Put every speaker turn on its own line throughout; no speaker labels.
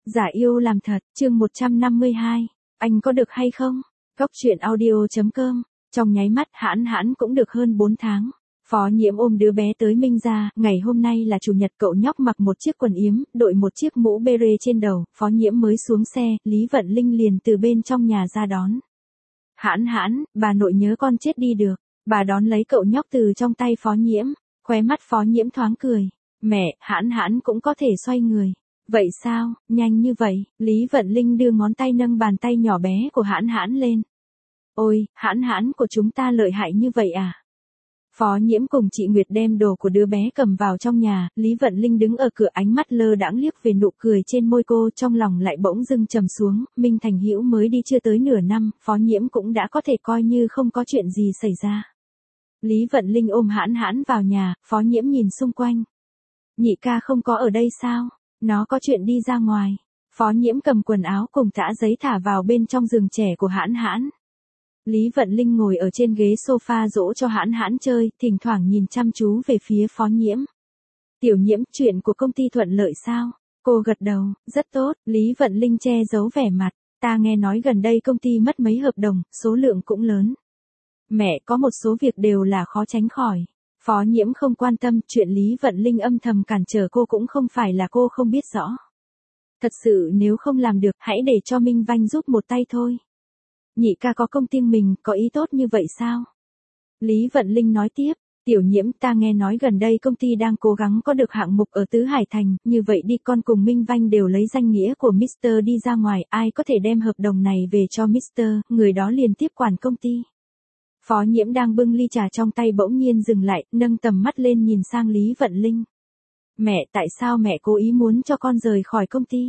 Giả yêu làm thật, chương 152. Anh có được hay không? Góc truyện audio.com. Trong nháy mắt Hãn Hãn cũng được hơn 4 tháng. Phó Nhiễm ôm đứa bé tới Minh ra, ngày hôm nay là chủ nhật, cậu nhóc mặc một chiếc quần yếm, đội một chiếc mũ beret trên đầu. Phó Nhiễm mới xuống xe, Lý Vận Linh liền từ bên trong nhà ra đón. Hãn Hãn, bà nội nhớ con chết đi được. Bà đón lấy cậu nhóc từ trong tay Phó Nhiễm, khóe mắt Phó Nhiễm thoáng cười. Mẹ, Hãn Hãn cũng có thể xoay người. Vậy sao, nhanh như vậy? Lý Vận Linh đưa ngón tay nâng bàn tay nhỏ bé của Hãn Hãn lên. Ôi, Hãn Hãn của chúng ta lợi hại như vậy à? Phó Nhiễm cùng chị Nguyệt đem đồ của đứa bé cầm vào trong nhà, Lý Vận Linh đứng ở cửa, ánh mắt lơ đãng liếc về nụ cười trên môi cô, trong lòng lại bỗng dưng trầm xuống. Minh Thành Hữu mới đi chưa tới nửa năm, Phó Nhiễm cũng đã có thể coi như không có chuyện gì xảy ra. Lý Vận Linh ôm Hãn Hãn vào nhà, Phó Nhiễm nhìn xung quanh. Nhị ca không có ở đây sao? Nó có chuyện đi ra ngoài. Phó Nhiễm cầm quần áo cùng tã giấy thả vào bên trong giường trẻ của Hãn Hãn. Lý Vận Linh ngồi ở trên ghế sofa dỗ cho Hãn Hãn chơi, thỉnh thoảng nhìn chăm chú về phía Phó Nhiễm. Tiểu Nhiễm, chuyện của công ty thuận lợi sao? Cô gật đầu, rất tốt. Lý Vận Linh che giấu vẻ mặt. Ta nghe nói gần đây công ty mất mấy hợp đồng, số lượng cũng lớn. Mẹ, có một số việc đều là khó tránh khỏi. Phó Nhiễm không quan tâm, chuyện Lý Vận Linh âm thầm cản trở cô cũng không phải là cô không biết rõ. Thật sự nếu không làm được, hãy để cho Minh Vanh giúp một tay thôi. Nhị ca có công ty mình, có ý tốt như vậy sao? Lý Vận Linh nói tiếp, Tiểu Nhiễm, ta nghe nói gần đây công ty đang cố gắng có được hạng mục ở Tứ Hải Thành, như vậy đi, con cùng Minh Vanh đều lấy danh nghĩa của Mr. đi ra ngoài, ai có thể đem hợp đồng này về cho Mr., người đó liền tiếp quản công ty. Phó Nhiễm đang bưng ly trà trong tay bỗng nhiên dừng lại, nâng tầm mắt lên nhìn sang Lý Vận Linh. Mẹ, tại sao mẹ cố ý muốn cho con rời khỏi công ty?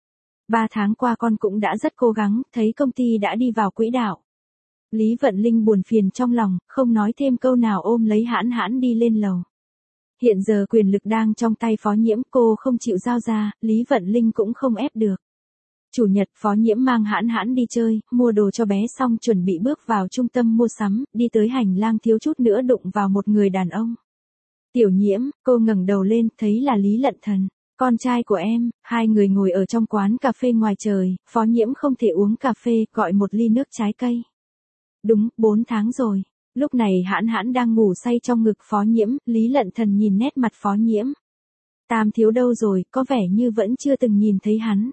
3 tháng qua con cũng đã rất cố gắng, thấy công ty đã đi vào quỹ đạo. Lý Vận Linh buồn phiền trong lòng, không nói thêm câu nào, ôm lấy Hãn Hãn đi lên lầu. Hiện giờ quyền lực đang trong tay Phó Nhiễm, cô không chịu giao ra, Lý Vận Linh cũng không ép được. Chủ nhật, Phó Nhiễm mang Hãn Hãn đi chơi, mua đồ cho bé xong chuẩn bị bước vào trung tâm mua sắm, đi tới hành lang thiếu chút nữa đụng vào một người đàn ông. Tiểu Nhiễm, cô ngẩng đầu lên, thấy là Lý Lận Thần, con trai của em. Hai người ngồi ở trong quán cà phê ngoài trời, Phó Nhiễm không thể uống cà phê, gọi một ly nước trái cây. Đúng, 4 tháng rồi. Lúc này Hãn Hãn đang ngủ say trong ngực Phó Nhiễm, Lý Lận Thần nhìn nét mặt Phó Nhiễm. Tam thiếu đâu rồi, có vẻ như vẫn chưa từng nhìn thấy hắn.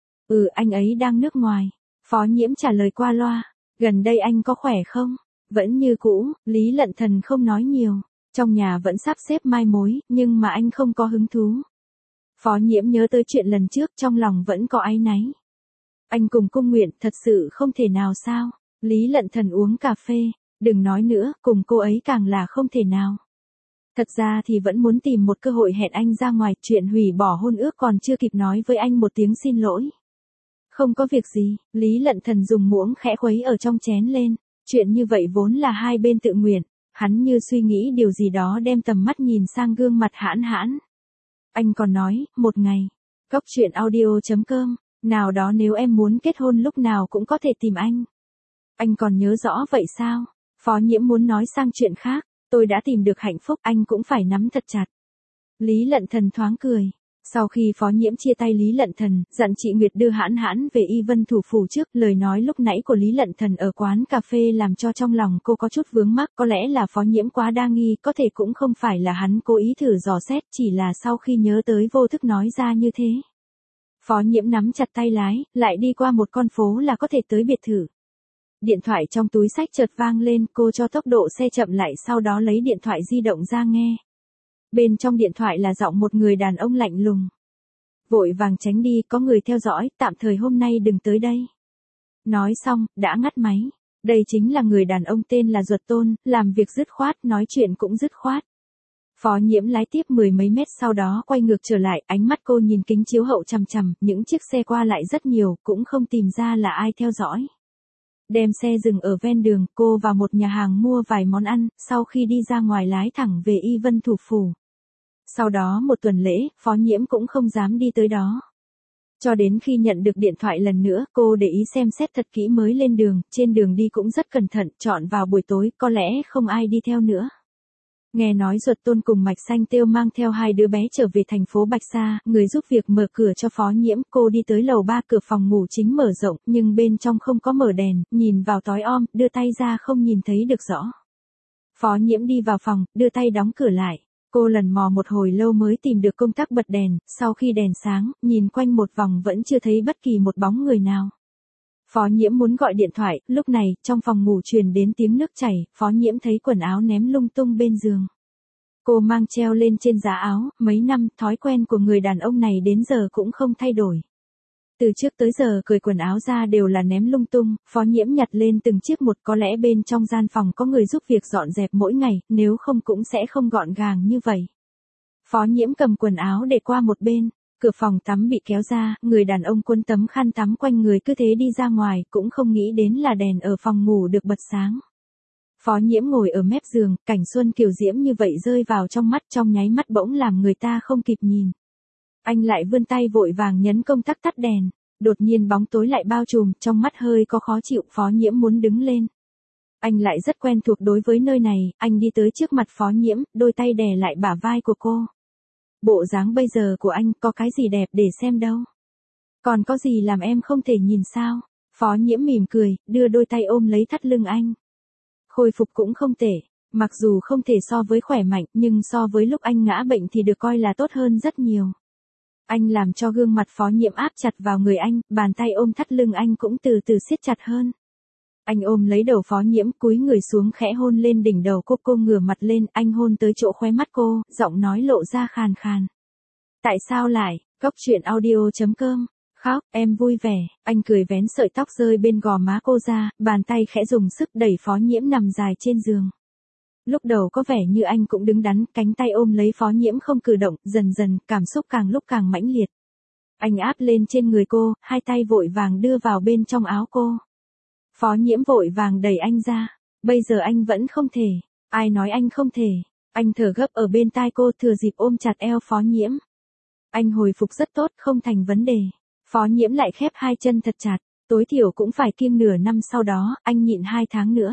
Anh ấy đang nước ngoài. Phó Nhiễm trả lời qua loa. Gần đây anh có khỏe không? Vẫn như cũ. Lý Lận Thần không nói nhiều. Trong nhà vẫn sắp xếp mai mối, nhưng mà anh không có hứng thú. Phó Nhiễm nhớ tới chuyện lần trước, trong lòng vẫn có áy náy. Anh cùng Cung Nguyện thật sự không thể nào sao? Lý Lận Thần uống cà phê. Đừng nói nữa, cùng cô ấy càng là không thể nào. Thật ra thì vẫn muốn tìm một cơ hội hẹn anh ra ngoài, chuyện hủy bỏ hôn ước còn chưa kịp nói với anh một tiếng xin lỗi. Không có việc gì, Lý Lận Thần dùng muỗng khẽ khuấy ở trong chén lên. Chuyện như vậy vốn là hai bên tự nguyện. Hắn như suy nghĩ điều gì đó, đem tầm mắt nhìn sang gương mặt Hãn Hãn. Anh còn nói, một ngày. Góc truyện audio.com. Nào đó nếu em muốn kết hôn lúc nào cũng có thể tìm anh. Anh còn nhớ rõ vậy sao? Phó Nhiễm muốn nói sang chuyện khác. Tôi đã tìm được hạnh phúc, anh cũng phải nắm thật chặt. Lý Lận Thần thoáng cười. Sau khi Phó Nhiễm chia tay Lý Lận Thần, dặn chị Nguyệt đưa Hãn Hãn về Y Vân thủ phủ trước, lời nói lúc nãy của Lý Lận Thần ở quán cà phê làm cho trong lòng cô có chút vướng mắc, có lẽ là Phó Nhiễm quá đa nghi, có thể cũng không phải là hắn cố ý thử dò xét, chỉ là sau khi nhớ tới vô thức nói ra như thế. Phó Nhiễm nắm chặt tay lái, lại đi qua một con phố là có thể tới biệt thự. Điện thoại trong túi xách chợt vang lên, cô cho tốc độ xe chậm lại, sau đó lấy điện thoại di động ra nghe. Bên trong điện thoại là giọng một người đàn ông lạnh lùng. Vội vàng tránh đi, có người theo dõi, tạm thời hôm nay đừng tới đây. Nói xong, đã ngắt máy. Đây chính là người đàn ông tên là Duật Tôn, làm việc dứt khoát, nói chuyện cũng dứt khoát. Phó Nhiễm lái tiếp 10 mấy mét sau đó quay ngược trở lại, ánh mắt cô nhìn kính chiếu hậu chằm chằm, những chiếc xe qua lại rất nhiều, cũng không tìm ra là ai theo dõi. Đem xe dừng ở ven đường, cô vào một nhà hàng mua vài món ăn, sau khi đi ra ngoài lái thẳng về Y Vân thủ phủ. Sau đó một tuần lễ, Phó Nhiễm cũng không dám đi tới đó. Cho đến khi nhận được điện thoại lần nữa, cô để ý xem xét thật kỹ mới lên đường, trên đường đi cũng rất cẩn thận, chọn vào buổi tối, có lẽ không ai đi theo nữa. Nghe nói Duật Tôn cùng Mạch Xanh Têu mang theo hai đứa bé trở về thành phố Bạch Sa, người giúp việc mở cửa cho Phó Nhiễm, cô đi tới lầu 3, cửa phòng ngủ chính mở rộng, nhưng bên trong không có mở đèn, nhìn vào tối om, đưa tay ra không nhìn thấy được rõ. Phó Nhiễm đi vào phòng, đưa tay đóng cửa lại. Cô lần mò một hồi lâu mới tìm được công tắc bật đèn, sau khi đèn sáng, nhìn quanh một vòng vẫn chưa thấy bất kỳ một bóng người nào. Phó Nhiễm muốn gọi điện thoại, lúc này, trong phòng ngủ truyền đến tiếng nước chảy, Phó Nhiễm thấy quần áo ném lung tung bên giường. Cô mang treo lên trên giá áo, mấy năm, thói quen của người đàn ông này đến giờ cũng không thay đổi. Từ trước tới giờ cởi quần áo ra đều là ném lung tung, Phó Nhiễm nhặt lên từng chiếc một, có lẽ bên trong gian phòng có người giúp việc dọn dẹp mỗi ngày, nếu không cũng sẽ không gọn gàng như vậy. Phó Nhiễm cầm quần áo để qua một bên, cửa phòng tắm bị kéo ra, người đàn ông quấn tấm khăn tắm quanh người cứ thế đi ra ngoài, cũng không nghĩ đến là đèn ở phòng ngủ được bật sáng. Phó Nhiễm ngồi ở mép giường, cảnh xuân kiều diễm như vậy rơi vào trong mắt, trong nháy mắt bỗng làm người ta không kịp nhìn. Anh lại vươn tay vội vàng nhấn công tắc tắt đèn, đột nhiên bóng tối lại bao trùm, trong mắt hơi có khó chịu, Phó Nhiễm muốn đứng lên. Anh lại rất quen thuộc đối với nơi này, anh đi tới trước mặt Phó Nhiễm, đôi tay đè lại bả vai của cô. Bộ dáng bây giờ của anh có cái gì đẹp để xem đâu. Còn có gì làm em không thể nhìn sao? Phó Nhiễm mỉm cười, đưa đôi tay ôm lấy thắt lưng anh. Khôi phục cũng không tệ, mặc dù không thể so với khỏe mạnh, nhưng so với lúc anh ngã bệnh thì được coi là tốt hơn rất nhiều. Anh làm cho gương mặt Phó Nhiễm áp chặt vào người anh, bàn tay ôm thắt lưng anh cũng từ từ siết chặt hơn. Anh ôm lấy đầu Phó Nhiễm, cúi người xuống khẽ hôn lên đỉnh đầu cô ngửa mặt lên, anh hôn tới chỗ khóe mắt cô, giọng nói lộ ra khàn khàn. Tại sao lại, Goctruyện.audio.com, khóc, em vui vẻ, anh cười vén sợi tóc rơi bên gò má cô ra, bàn tay khẽ dùng sức đẩy Phó Nhiễm nằm dài trên giường. Lúc đầu có vẻ như anh cũng đứng đắn, cánh tay ôm lấy Phó Nhiễm không cử động, dần dần, cảm xúc càng lúc càng mãnh liệt. Anh áp lên trên người cô, hai tay vội vàng đưa vào bên trong áo cô. Phó Nhiễm vội vàng đẩy anh ra, bây giờ anh vẫn không thể, ai nói anh không thể, anh thở gấp ở bên tai cô thừa dịp ôm chặt eo Phó Nhiễm. Anh hồi phục rất tốt, không thành vấn đề. Phó Nhiễm lại khép hai chân thật chặt, tối thiểu cũng phải kiêng nửa năm sau đó, anh nhịn 2 tháng nữa.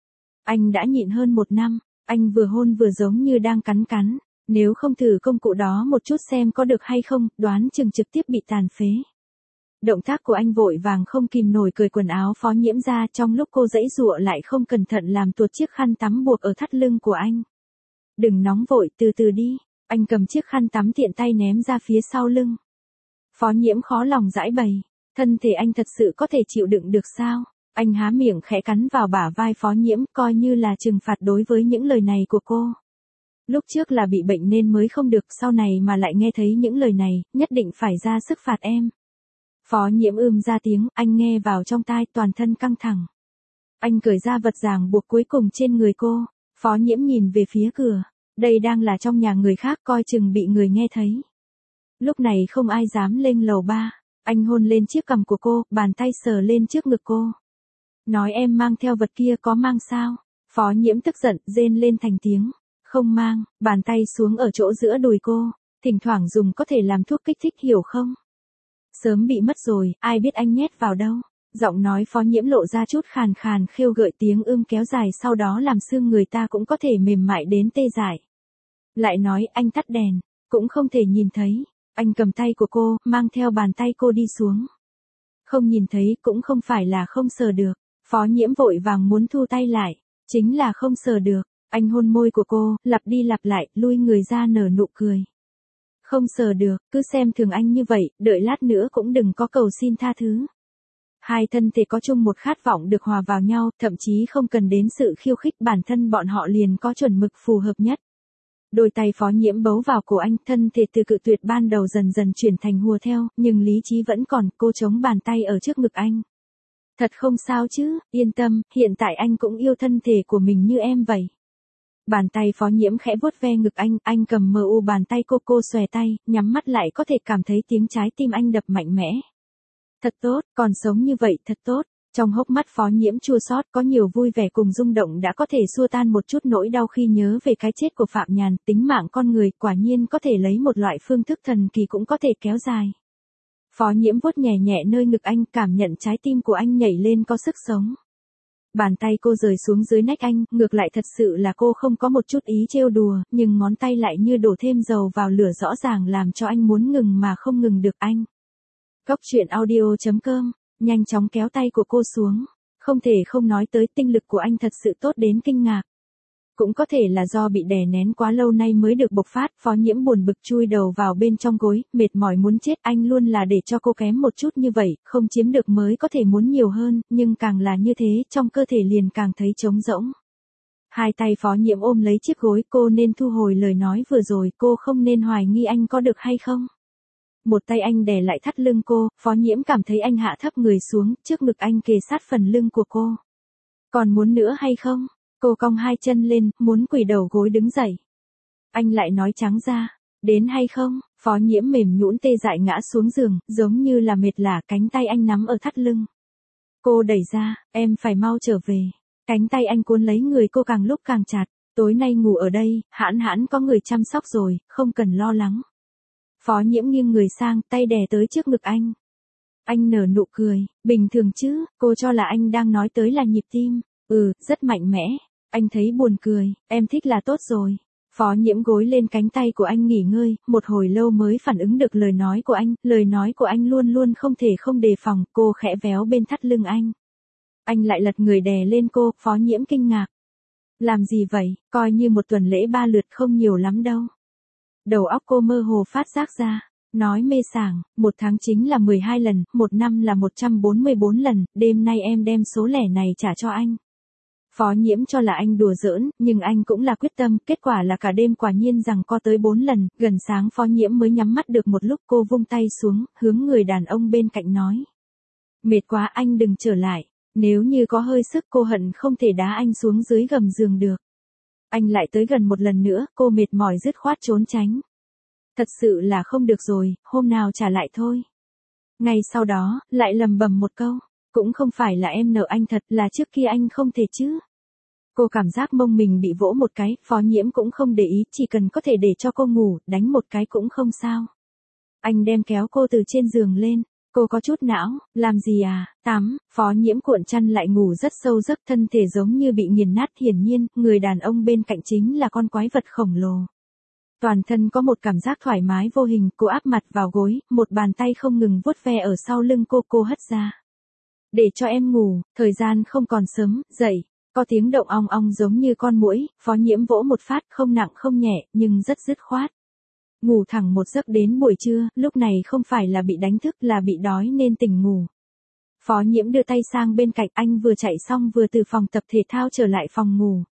Anh đã nhịn hơn 1 năm, anh vừa hôn vừa giống như đang cắn cắn, nếu không thử công cụ đó một chút xem có được hay không, đoán chừng trực tiếp bị tàn phế. Động tác của anh vội vàng không kìm nổi cởi quần áo Phó Nhiễm ra, trong lúc cô giãy giụa lại không cẩn thận làm tuột chiếc khăn tắm buộc ở thắt lưng của anh. Đừng nóng vội, từ từ đi, anh cầm chiếc khăn tắm tiện tay ném ra phía sau lưng. Phó Nhiễm khó lòng giãi bày, thân thể anh thật sự có thể chịu đựng được sao? Anh há miệng khẽ cắn vào bả vai Phó Nhiễm, coi như là trừng phạt đối với những lời này của cô. Lúc trước là bị bệnh nên mới không được, sau này mà lại nghe thấy những lời này, nhất định phải ra sức phạt em. Phó Nhiễm ra tiếng, anh nghe vào trong tai, toàn thân căng thẳng. Anh cởi ra vật ràng buộc cuối cùng trên người cô, Phó Nhiễm nhìn về phía cửa, đây đang là trong nhà người khác, coi chừng bị người nghe thấy. Lúc này không ai dám lên lầu 3, anh hôn lên chiếc cằm của cô, bàn tay sờ lên trước ngực cô. Nói em mang theo vật kia có mang sao? Phó Nhiễm tức giận, rên lên thành tiếng. Không mang, bàn tay xuống ở chỗ giữa đùi cô, thỉnh thoảng dùng có thể làm thuốc kích thích hiểu không? Sớm bị mất rồi, ai biết anh nhét vào đâu. Giọng nói Phó Nhiễm lộ ra chút khàn khàn, khêu gợi, tiếng kéo dài sau đó làm xương người ta cũng có thể mềm mại đến tê dại. Lại nói anh tắt đèn, cũng không thể nhìn thấy. Anh cầm tay của cô, mang theo bàn tay cô đi xuống. Không nhìn thấy cũng không phải là không sờ được. Phó Nhiễm vội vàng muốn thu tay lại, chính là không sờ được. Anh hôn môi của cô, lặp đi lặp lại, lui người ra nở nụ cười. Không sờ được, cứ xem thường anh như vậy, đợi lát nữa cũng đừng có cầu xin tha thứ. Hai thân thể có chung một khát vọng được hòa vào nhau, thậm chí không cần đến sự khiêu khích, bản thân bọn họ liền có chuẩn mực phù hợp nhất. Đôi tay Phó Nhiễm bấu vào cổ anh, thân thể từ cự tuyệt ban đầu dần dần chuyển thành hùa theo, nhưng lý trí vẫn còn, cô chống bàn tay ở trước ngực anh. Thật không sao chứ, yên tâm, hiện tại anh cũng yêu thân thể của mình như em vậy. Bàn tay Phó Nhiễm khẽ vuốt ve ngực anh cầm mờ u bàn tay cô xòe tay, nhắm mắt lại có thể cảm thấy tiếng trái tim anh đập mạnh mẽ. Thật tốt, còn sống như vậy thật tốt. Trong hốc mắt Phó Nhiễm chua xót, có nhiều vui vẻ cùng rung động đã có thể xua tan một chút nỗi đau khi nhớ về cái chết của Phạm Nhàn, tính mạng con người quả nhiên có thể lấy một loại phương thức thần kỳ cũng có thể kéo dài. Phó Nhiễm vuốt nhẹ nhẹ nơi ngực anh, cảm nhận trái tim của anh nhảy lên có sức sống. Bàn tay cô rời xuống dưới nách anh, ngược lại thật sự là cô không có một chút ý trêu đùa, nhưng ngón tay lại như đổ thêm dầu vào lửa rõ ràng làm cho anh muốn ngừng mà không ngừng được anh. Góc truyện audio.com, nhanh chóng kéo tay của cô xuống. Không thể không nói tới tinh lực của anh thật sự tốt đến kinh ngạc. Cũng có thể là do bị đè nén quá lâu nay mới được bộc phát, Phó Nhiễm buồn bực chui đầu vào bên trong gối, mệt mỏi muốn chết, anh luôn là để cho cô kém một chút như vậy, không chiếm được mới có thể muốn nhiều hơn, nhưng càng là như thế, trong cơ thể liền càng thấy trống rỗng. Hai tay Phó Nhiễm ôm lấy chiếc gối, cô nên thu hồi lời nói vừa rồi, cô không nên hoài nghi anh có được hay không. Một tay anh đè lại thắt lưng cô, Phó Nhiễm cảm thấy anh hạ thấp người xuống, trước ngực anh kề sát phần lưng của cô. Còn muốn nữa hay không? Cô cong hai chân lên, muốn quỳ đầu gối đứng dậy. Anh lại nói trắng ra, đến hay không? Phó Nhiễm mềm nhũn tê dại ngã xuống giường, giống như là mệt lả, cánh tay anh nắm ở thắt lưng. Cô đẩy ra, em phải mau trở về. Cánh tay anh cuốn lấy người cô càng lúc càng chặt, tối nay ngủ ở đây, hãn hãn có người chăm sóc rồi, không cần lo lắng. Phó Nhiễm nghiêng người sang, tay đè tới trước ngực anh. Anh nở nụ cười, bình thường chứ, cô cho là anh đang nói tới là nhịp tim. Rất mạnh mẽ. Anh thấy buồn cười, em thích là tốt rồi. Phó Nhiễm gối lên cánh tay của anh nghỉ ngơi, một hồi lâu mới phản ứng được lời nói của anh luôn luôn không thể không đề phòng, cô khẽ véo bên thắt lưng anh. Anh lại lật người đè lên cô, Phó Nhiễm kinh ngạc. Làm gì vậy, coi như một tuần lễ 3 lượt không nhiều lắm đâu. Đầu óc cô mơ hồ phát giác ra, nói mê sảng, 1 tháng chính là 12 lần, 1 năm là 144 lần, đêm nay em đem số lẻ này trả cho anh. Phó Nhiễm cho là anh đùa giỡn, nhưng anh cũng là quyết tâm, kết quả là cả đêm quả nhiên rằng co tới 4 lần, gần sáng Phó Nhiễm mới nhắm mắt được một lúc, cô vung tay xuống, hướng người đàn ông bên cạnh nói. Mệt quá anh đừng trở lại, nếu như có hơi sức cô hận không thể đá anh xuống dưới gầm giường được. Anh lại tới gần một lần nữa, cô mệt mỏi dứt khoát trốn tránh. Thật sự là không được rồi, hôm nào trả lại thôi. Ngay sau đó, lại lầm bầm một câu. Cũng không phải là em nợ anh thật, là trước kia anh không thể chứ. Cô cảm giác mông mình bị vỗ một cái, Phó Nhiễm cũng không để ý, chỉ cần có thể để cho cô ngủ, đánh một cái cũng không sao. Anh đem kéo cô từ trên giường lên, cô có chút não, làm gì à, tắm, Phó Nhiễm cuộn chăn lại ngủ rất sâu giấc, thân thể giống như bị nghiền nát, hiển nhiên, người đàn ông bên cạnh chính là con quái vật khổng lồ. Toàn thân có một cảm giác thoải mái vô hình, cô áp mặt vào gối, một bàn tay không ngừng vuốt ve ở sau lưng cô hất ra. Để cho em ngủ, thời gian không còn sớm, dậy, có tiếng động ong ong giống như con muỗi, Phó Nhiễm vỗ một phát không nặng không nhẹ, nhưng rất dứt khoát. Ngủ thẳng một giấc đến buổi trưa, lúc này không phải là bị đánh thức là bị đói nên tỉnh ngủ. Phó Nhiễm đưa tay sang bên cạnh anh vừa chạy xong vừa từ phòng tập thể thao trở lại phòng ngủ.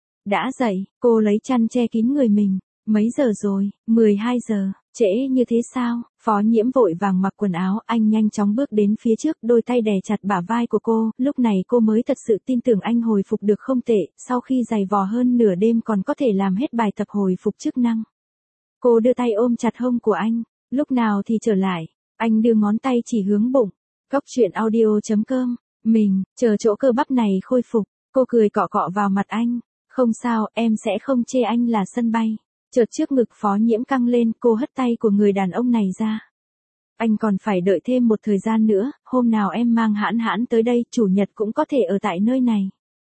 Đã dậy, cô lấy chăn che kín người mình. Mấy giờ rồi, 12 giờ, trễ như thế sao? Phó Nhiễm vội vàng mặc quần áo, anh nhanh chóng bước đến phía trước, đôi tay đè chặt bả vai của cô, lúc này cô mới thật sự tin tưởng anh hồi phục được không tệ, sau khi giày vò hơn nửa đêm còn có thể làm hết bài tập hồi phục chức năng. Cô đưa tay ôm chặt hông của anh, lúc nào thì trở lại, anh đưa ngón tay chỉ hướng bụng. Góc truyện audio.com, mình, chờ chỗ cơ bắp này khôi phục, cô cười cọ cọ vào mặt anh, không sao, em sẽ không chê anh là sân bay. Chợt trước ngực Phó Nhiễm căng lên, cô hất tay của người đàn ông này ra. Anh còn phải đợi thêm một thời gian nữa, hôm nào em mang hãn hãn tới đây, chủ nhật cũng có thể ở tại nơi này.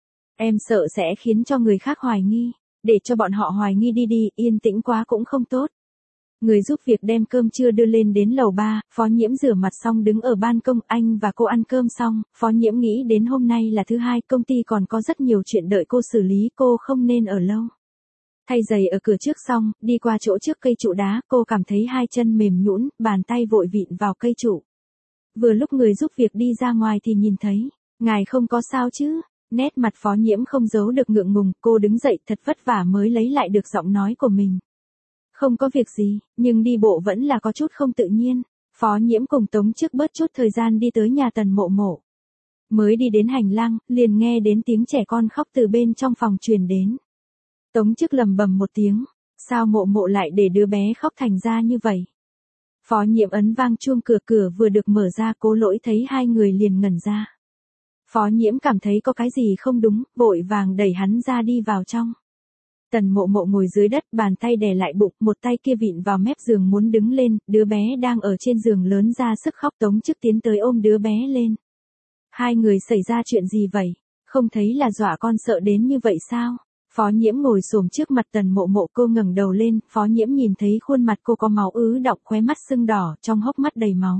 Em sợ sẽ khiến cho người khác hoài nghi, để cho bọn họ hoài nghi đi, yên tĩnh quá cũng không tốt. Người giúp việc đem cơm trưa đưa lên đến lầu 3, Phó Nhiễm rửa mặt xong đứng ở ban công, anh và cô ăn cơm xong, Phó Nhiễm nghĩ đến hôm nay là thứ hai, công ty còn có rất nhiều chuyện đợi cô xử lý, cô không nên ở lâu. Thay giày ở cửa trước xong, đi qua chỗ trước cây trụ đá, cô cảm thấy hai chân mềm nhũn, bàn tay vội vịn vào cây trụ. Vừa lúc người giúp việc đi ra ngoài thì nhìn thấy, ngài không có sao chứ? Nét mặt Phó Nhiễm không giấu được ngượng ngùng, cô đứng dậy thật vất vả mới lấy lại được giọng nói của mình. Không có việc gì, nhưng đi bộ vẫn là có chút không tự nhiên. Phó Nhiễm cùng Tống Chức bớt chút thời gian đi tới nhà Tần Mộ Mộ. Mới đi đến hành lang, liền nghe đến tiếng trẻ con khóc từ bên trong phòng truyền đến. Tống Chức lầm bầm một tiếng, sao Mộ Mộ lại để đứa bé khóc thành ra như vậy? Phó Nhiễm ấn vang chuông, cửa vừa được mở ra, Cố Lỗi thấy hai người liền ngẩn ra. Phó Nhiễm cảm thấy có cái gì không đúng, vội vàng đẩy hắn ra đi vào trong. Tần Mộ Mộ ngồi dưới đất, bàn tay đè lại bụng, một tay kia vịn vào mép giường muốn đứng lên, đứa bé đang ở trên giường lớn ra sức khóc. Tống Chức tiến tới ôm đứa bé lên. Hai người xảy ra chuyện gì vậy? Không thấy là dọa con sợ đến như vậy sao? Phó Nhiễm ngồi xổm trước mặt Tần Mộ Mộ, cô ngẩng đầu lên, Phó Nhiễm nhìn thấy khuôn mặt cô có máu ứ đọng, khóe mắt sưng đỏ, trong hốc mắt đầy máu.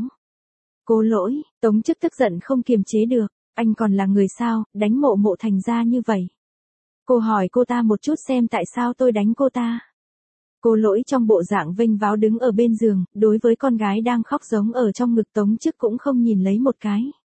Cô lỗi, Tống Chức tức giận không kiềm chế được, anh còn là người sao, đánh Mộ Mộ thành ra như vậy. Cô hỏi cô ta một chút xem tại sao tôi đánh cô ta. Cô lỗi trong bộ dạng vênh váo đứng ở bên giường, đối với con gái đang khóc giống ở trong ngực Tống Chức cũng không nhìn lấy một cái.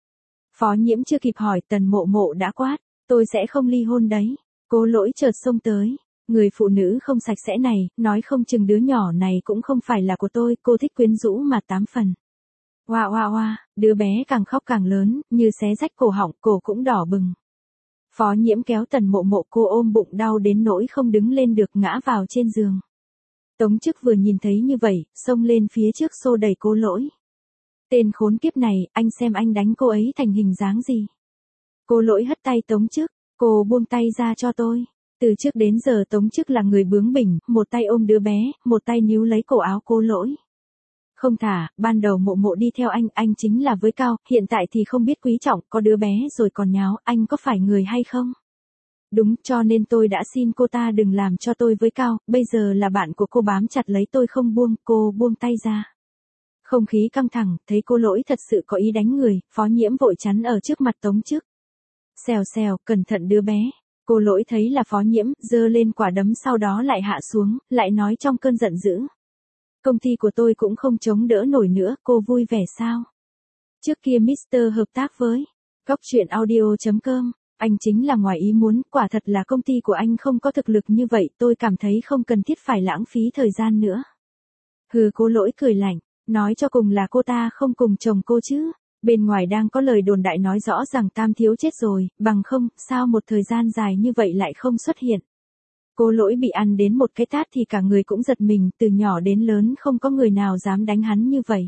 Phó Nhiễm chưa kịp hỏi Tần Mộ Mộ đã quát, tôi sẽ không ly hôn đấy. Cô lỗi chợt xông tới, người phụ nữ không sạch sẽ này, nói không chừng đứa nhỏ này cũng không phải là của tôi, cô thích quyến rũ mà 8 phần. Oa oa oa, đứa bé càng khóc càng lớn, như xé rách cổ họng, cổ cũng đỏ bừng. Phó Nhiễm kéo Tần Mộ Mộ, cô ôm bụng đau đến nỗi không đứng lên được, ngã vào trên giường. Tống Chức vừa nhìn thấy như vậy, xông lên phía trước xô đẩy cô lỗi. Tên khốn kiếp này, anh xem anh đánh cô ấy thành hình dáng gì. Cô lỗi hất tay Tống Chức, cô buông tay ra cho tôi. Từ trước đến giờ Tống Chức là người bướng bỉnh, một tay ôm đứa bé, một tay níu lấy cổ áo cô lỗi. Không thả, ban đầu Mộ Mộ đi theo anh chính là với cao, hiện tại thì không biết quý trọng, có đứa bé rồi còn nháo, anh có phải người hay không? Đúng, cho nên tôi đã xin cô ta đừng làm cho tôi với cao, bây giờ là bạn của cô bám chặt lấy tôi không buông, cô buông tay ra. Không khí căng thẳng, thấy cô lỗi thật sự có ý đánh người, Phó Nhiễm vội chắn ở trước mặt Tống Chức. Xèo xèo, cẩn thận đứa bé. Cô lỗi thấy là Phó Nhiễm, giơ lên quả đấm sau đó lại hạ xuống, lại nói trong cơn giận dữ. Công ty của tôi cũng không chống đỡ nổi nữa, cô vui vẻ sao? Trước kia Mr. hợp tác với Góc Chuyện Audio.com, anh chính là ngoài ý muốn, quả thật là công ty của anh không có thực lực như vậy, tôi cảm thấy không cần thiết phải lãng phí thời gian nữa. Hừ, cô lỗi cười lạnh, nói cho cùng là cô ta không cùng chồng cô chứ. Bên ngoài đang có lời đồn đại nói rõ rằng Tam Thiếu chết rồi, bằng không, sao một thời gian dài như vậy lại không xuất hiện. Cô lỗi bị ăn đến một cái tát thì cả người cũng giật mình, từ nhỏ đến lớn không có người nào dám đánh hắn như vậy.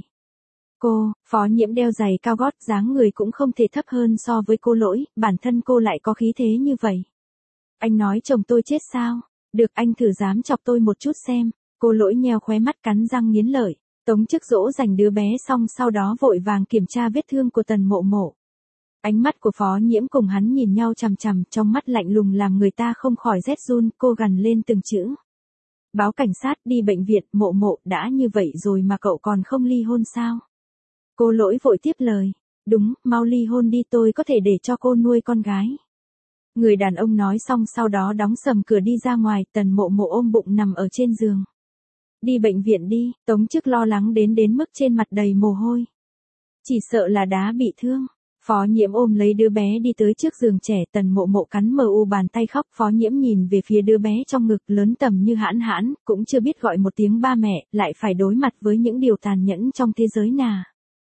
Cô, Phó Nhiễm đeo giày cao gót, dáng người cũng không thể thấp hơn so với cô lỗi, bản thân cô lại có khí thế như vậy. Anh nói chồng tôi chết sao? Được, anh thử dám chọc tôi một chút xem. Cô lỗi nheo khóe mắt cắn răng nghiến lợi. Tống Chức dỗ dành đứa bé xong sau đó vội vàng kiểm tra vết thương của Tần Mộ Mộ. Ánh mắt của Phó Nhiễm cùng hắn nhìn nhau chằm chằm, trong mắt lạnh lùng làm người ta không khỏi rét run, cô gằn lên từng chữ. Báo cảnh sát, đi bệnh viện, Mộ Mộ, đã như vậy rồi mà cậu còn không ly hôn sao? Cô lỗi vội tiếp lời. Đúng, mau ly hôn đi, tôi có thể để cho cô nuôi con gái. Người đàn ông nói xong sau đó đóng sầm cửa đi ra ngoài, Tần Mộ Mộ ôm bụng nằm ở trên giường. Đi bệnh viện đi, Tống Chức lo lắng đến mức trên mặt đầy mồ hôi. Chỉ sợ là đá bị thương. Phó Nhiễm ôm lấy đứa bé đi tới trước giường trẻ, Tần Mộ Mộ cắn mờ u bàn tay khóc, Phó Nhiễm nhìn về phía đứa bé trong ngực lớn tầm như hãn hãn, cũng chưa biết gọi một tiếng ba mẹ, lại phải đối mặt với những điều tàn nhẫn trong thế giới nà.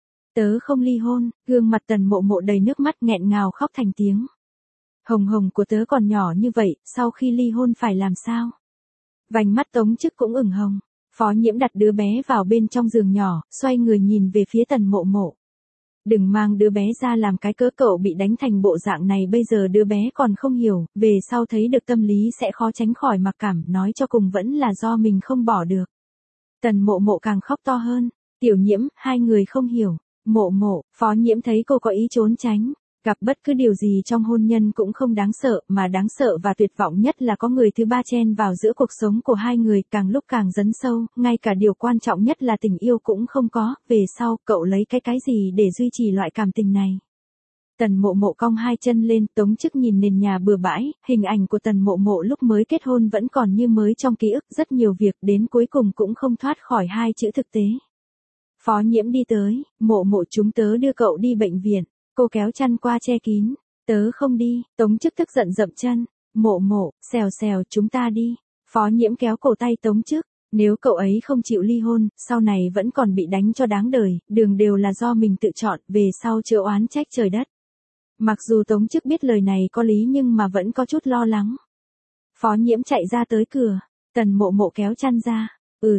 Tớ không ly hôn, gương mặt Tần Mộ Mộ đầy nước mắt nghẹn ngào khóc thành tiếng. Hồng hồng của tớ còn nhỏ như vậy, sau khi ly hôn phải làm sao? Vành mắt Tống Chức cũng ửng hồng. Phó Nhiễm đặt đứa bé vào bên trong giường nhỏ, xoay người nhìn về phía Tần Mộ Mộ. Đừng mang đứa bé ra làm cái cớ, cậu bị đánh thành bộ dạng này bây giờ đứa bé còn không hiểu, về sau thấy được tâm lý sẽ khó tránh khỏi mặc cảm, nói cho cùng vẫn là do mình không bỏ được. Tần Mộ Mộ càng khóc to hơn. Tiểu Nhiễm, hai người không hiểu. Mộ Mộ, Phó Nhiễm thấy cô có ý trốn tránh. Gặp bất cứ điều gì trong hôn nhân cũng không đáng sợ, mà đáng sợ và tuyệt vọng nhất là có người thứ ba chen vào giữa cuộc sống của hai người, càng lúc càng dấn sâu, ngay cả điều quan trọng nhất là tình yêu cũng không có, về sau, cậu lấy cái gì để duy trì loại cảm tình này. Tần Mộ Mộ cong hai chân lên, Tống Chức nhìn nền nhà bừa bãi, hình ảnh của Tần Mộ Mộ lúc mới kết hôn vẫn còn như mới trong ký ức, rất nhiều việc đến cuối cùng cũng không thoát khỏi hai chữ thực tế. Phó Nhiễm đi tới, Mộ Mộ chúng tớ đưa cậu đi bệnh viện. Cô kéo chăn qua che kín. Tớ không đi, Tống Chức tức giận dậm chân. Mộ Mộ, xèo xèo, chúng ta đi. Phó Nhiễm kéo cổ tay Tống Chức. Nếu cậu ấy không chịu ly hôn, sau này vẫn còn bị đánh cho đáng đời, đường đều là do mình tự chọn, về sau chữa oán trách trời đất. Mặc dù Tống Chức biết lời này có lý nhưng mà vẫn có chút lo lắng. Phó Nhiễm chạy ra tới cửa. Tần Mộ Mộ kéo chăn ra.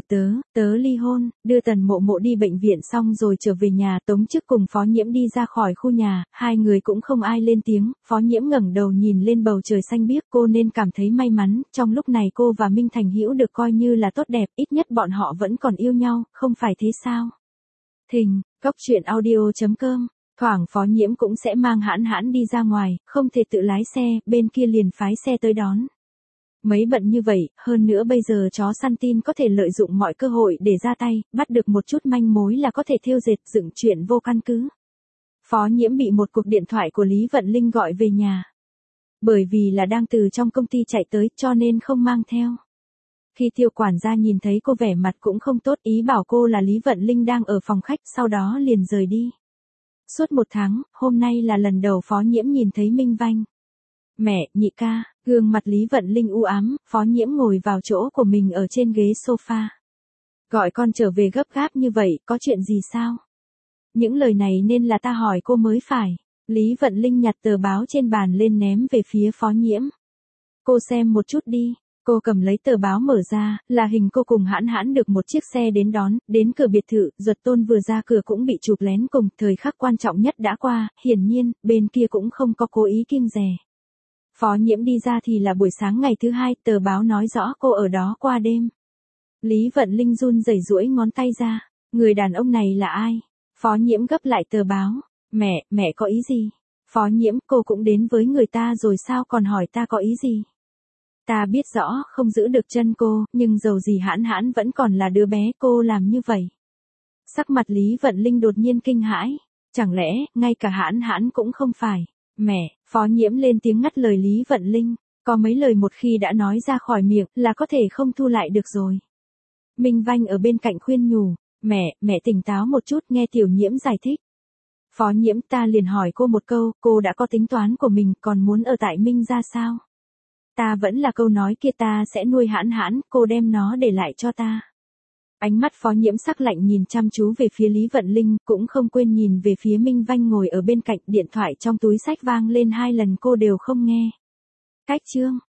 Tớ ly hôn, đưa Tần Mộ Mộ đi bệnh viện xong rồi trở về nhà, Tống Chức cùng Phó Nhiễm đi ra khỏi khu nhà, hai người cũng không ai lên tiếng, Phó Nhiễm ngẩng đầu nhìn lên bầu trời xanh biếc, cô nên cảm thấy may mắn, trong lúc này cô và Minh Thành Hữu được coi như là tốt đẹp, ít nhất bọn họ vẫn còn yêu nhau, không phải thế sao? Thình, Góc Chuyện Audio.com Thoảng Phó Nhiễm cũng sẽ mang Hãn Hãn đi ra ngoài, không thể tự lái xe, bên kia liền phái xe tới đón. Mấy bận như vậy, hơn nữa bây giờ chó săn tin có thể lợi dụng mọi cơ hội để ra tay, bắt được một chút manh mối là có thể thêu dệt dựng chuyện vô căn cứ. Phó Nhiễm bị một cuộc điện thoại của Lý Vận Linh gọi về nhà. Bởi vì là đang từ trong công ty chạy tới cho nên không mang theo. Khi Tiêu quản gia nhìn thấy cô vẻ mặt cũng không tốt, ý bảo cô là Lý Vận Linh đang ở phòng khách, sau đó liền rời đi. Suốt 1 tháng, hôm nay là lần đầu Phó Nhiễm nhìn thấy Minh Vanh. Mẹ, nhị ca, gương mặt Lý Vận Linh u ám, Phó Nhiễm ngồi vào chỗ của mình ở trên ghế sofa. Gọi con trở về gấp gáp như vậy, có chuyện gì sao? Những lời này nên là ta hỏi cô mới phải. Lý Vận Linh nhặt tờ báo trên bàn lên ném về phía Phó Nhiễm. Cô xem một chút đi. Cô cầm lấy tờ báo mở ra, là hình cô cùng Hãn Hãn được một chiếc xe đến đón, đến cửa biệt thự, Duật Tôn vừa ra cửa cũng bị chụp lén cùng, thời khắc quan trọng nhất đã qua, hiển nhiên, bên kia cũng không có cố ý kiêng dè. Phó Nhiễm đi ra thì là buổi sáng ngày thứ 2, tờ báo nói rõ cô ở đó qua đêm. Lý Vận Linh run rẩy duỗi ngón tay ra, người đàn ông này là ai? Phó Nhiễm gấp lại tờ báo, mẹ có ý gì? Phó Nhiễm, cô cũng đến với người ta rồi sao còn hỏi ta có ý gì? Ta biết rõ không giữ được chân cô, nhưng dầu gì Hãn Hãn vẫn còn là đứa bé, cô làm như vậy. Sắc mặt Lý Vận Linh đột nhiên kinh hãi, chẳng lẽ, ngay cả Hãn Hãn cũng không phải. Mẹ, Phó Nhiễm lên tiếng ngắt lời Lý Vận Linh, có mấy lời một khi đã nói ra khỏi miệng là có thể không thu lại được rồi. Minh Vanh ở bên cạnh khuyên nhủ, mẹ tỉnh táo một chút, nghe Tiểu Nhiễm giải thích. Phó Nhiễm, ta liền hỏi cô một câu, cô đã có tính toán của mình, còn muốn ở tại Minh ra sao? Ta vẫn là câu nói kia, ta sẽ nuôi Hãn Hãn, cô đem nó để lại cho ta. Ánh mắt Phó Nhiễm sắc lạnh nhìn chăm chú về phía Lý Vận Linh, cũng không quên nhìn về phía Minh Vanh ngồi ở bên cạnh, điện thoại trong túi xách vang lên 2 lần cô đều không nghe. Cách chương